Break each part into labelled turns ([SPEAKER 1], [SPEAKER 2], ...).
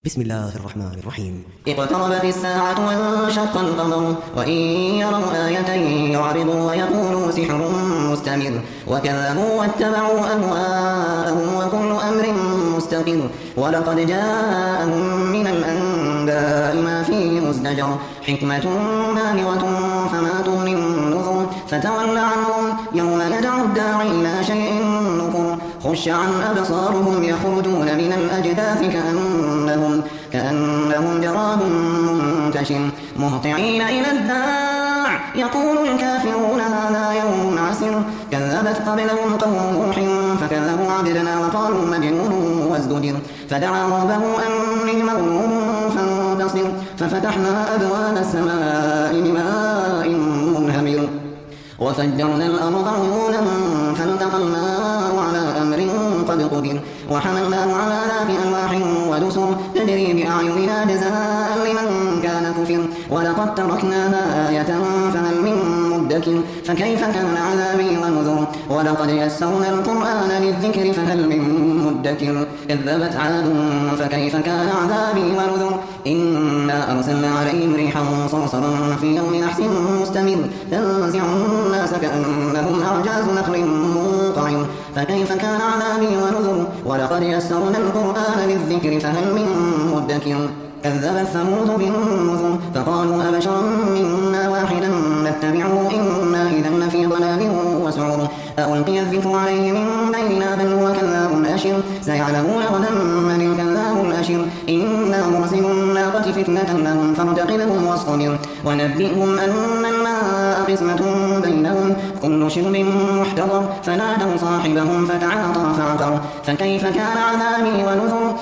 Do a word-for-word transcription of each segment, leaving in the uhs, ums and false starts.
[SPEAKER 1] بسم الله الرحمن الرحيم.
[SPEAKER 2] اقتربت الساعة وانشق القمر وإن يروا آية يعرضوا ويقولوا سحر مستمر وكذبوا واتبعوا أهواءهم وكل أمر مستقر ولقد جاءهم من الأنباء ما فيه مزدجر حكمة بالغة فما تغني النذر فتول عنهم يوم يدعو الداعي إلى شيء نكر خش عن أبصارهم يخرجون من الأجداث كأنهم كأنهم جراد منتشر مهطعين إلى الداع يقول الكافرون هذا يوم عسر كذبت قبلهم قوم نوح فكذبوا عبدنا وقالوا مجنون وازدجر فدعا ربه أني مغلوب فانتصر ففتحنا أبواب السماء بماء منهمر وفجرنا الأرض عيونا فالتقى الماء على أمر قد قدر وحملناه على ذات ألواح ودسر تجري بأعيننا جزاء لمن كان كفر ولقد تركناها آية فهل من مدكر فكيف كان عذابي ونذر ولقد يسرنا القرآن للذكر فهل من مدكر كذبت عاد فكيف كان عذابي ونذر إنا أرسلنا عليهم ريحا صرصرا في يوم نحس مستمر تنزع الناس كأنهم أعجاز نخل منقعر فكيف كان عذابي ونذر ولقد يسرنا القرآن للذكر فهل من مدكر كذبت ثمود بالنذر فقالوا أبشرا منا واحدا نتبعه إنا إذا لفي ضلال وسعر ألقي الذكر عليه من بيننا بل هو كذاب أشر سيعلمون غدا من الكذاب الأشر إنا مرسل الناقة فتنة لهم فارتقبهم واصطبر ونبئهم أن الماء قسمة بينهم كل شرب محتضر فنادوا صاحبهم فتعاطى فعقر فكيف كان عذابي ونذر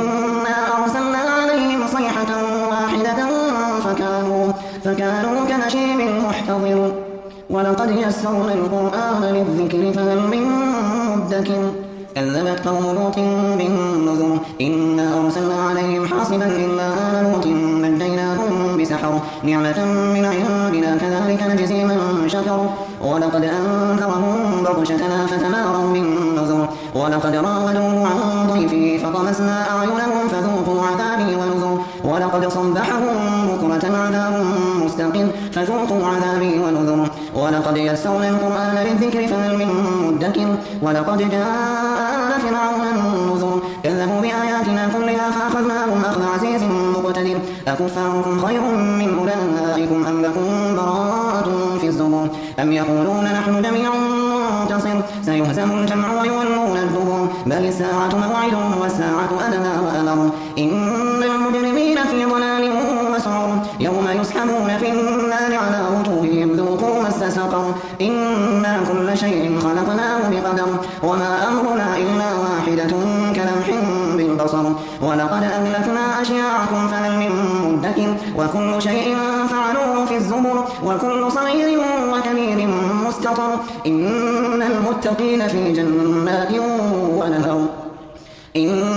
[SPEAKER 2] إنا أرسلنا عليهم صيحة واحدة فكانوا, فكانوا كنشيب محتضر ولقد يسرنا القرآن للذكر فهل من مدكر كذبت قوم لوط بالنذر إنا أرسلنا عليهم حاصبا إلا آل لوط نجيناهم بسحر نعمة من عندنا كذلك نجزي من شكر ولقد أنذرهم بطشتنا فتماروا بالنذر ولقد راودوه عن ضيفه فطمسنا أعينهم فذوقوا عذابي ونذر ولقد صبحهم بكرة عذاب مستقر فذوقوا عذابي ونذر ولقد يسرنا القرآن للذكر فهل من مدكر ولقد جاء فرعون النذر كذبوا بآياتنا كلها فأخذناهم أخذ عزيز مقتدر أكفاركم خير من أولئكم أم لكم براءة في الزبر أم يقولون نحن جميع منتصر سيهزم الجمع ويولون الدبر بل الساعة موعدهم والساعة أدنى وأمر إن المجرمين في ضلال وسعر يوم يسحبون في النار على وجوههم ذوقوا مس سقر إنا كل شيء خلقناه بقدر وما أمرنا إلا واحدة كلمح بالبصر ولقد أهلكنا أشياعكم فهل من مدكر وكل شيء فعلوه في الزبر وكل صغير وكبير مستطر إن المتقين في جنات ونهر إن